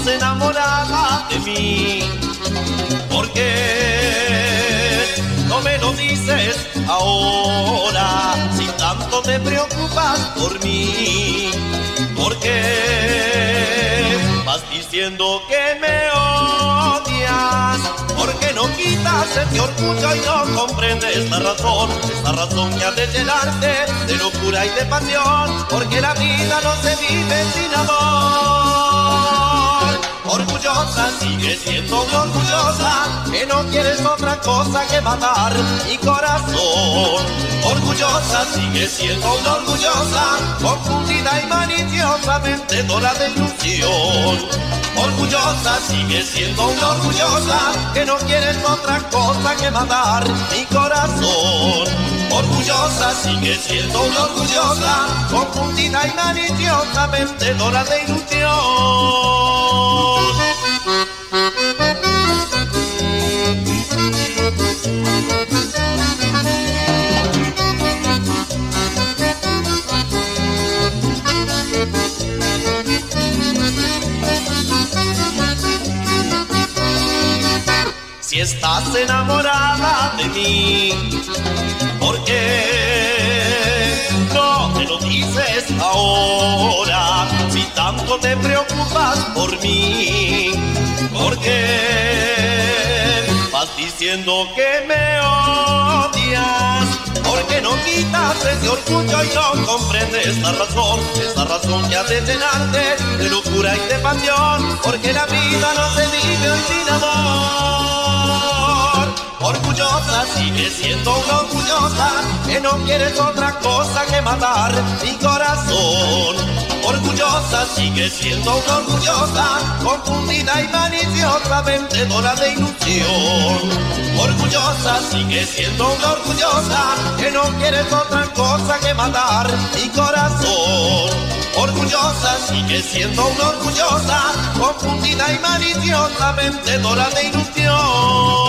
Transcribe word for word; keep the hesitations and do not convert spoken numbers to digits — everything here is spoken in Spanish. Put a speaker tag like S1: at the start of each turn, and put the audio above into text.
S1: enamorada de mí? ¿Por qué no me lo dices ahora? Si tanto te preocupas por mí, ¿por qué vas diciendo que me odias? ¿Por qué no quitas ese orgullo y no comprendes esta razón? Esta razón que ha de llenarte de locura y de pasión, porque la vida no se vive sin amor. Orgullosa, sigue siendo orgullosa, que no quieres otra cosa que matar mi corazón. Orgullosa, sigue siendo una orgullosa, confundida y maliciosamente dora de ilusión. Orgullosa, sigue siendo una orgullosa, que no quieres otra cosa que matar mi corazón. Orgullosa, sigue siendo una orgullosa, confundida y maliciosamente dora de ilusión. Si estás enamorada de mí, ¿por qué no me lo dices ahora? Si tanto te preocupas por mí, ¿por qué vas diciendo que me odias? ¿Por qué no quitas ese orgullo y no comprendes esta razón? Esta razón que hace llenarte de locura y de pasión, porque la vida no se vive hoy sin amor. Orgullosa, sigue siendo una orgullosa, que no quieres otra cosa que matar mi corazón. Orgullosa, sigue siendo una orgullosa, confundida y maliciosamente dora de ilusión. Orgullosa, sigue siendo una orgullosa, que no quieres otra cosa que matar mi corazón. Orgullosa, sigue siendo una orgullosa, confundida y maliciosamente dora de ilusión.